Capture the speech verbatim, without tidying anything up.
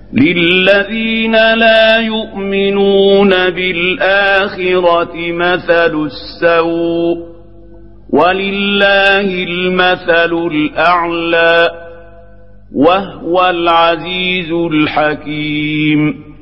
للذين لا يؤمنون بالآخرة مثل السوء ولله المثل الأعلى وهو العزيز الحكيم.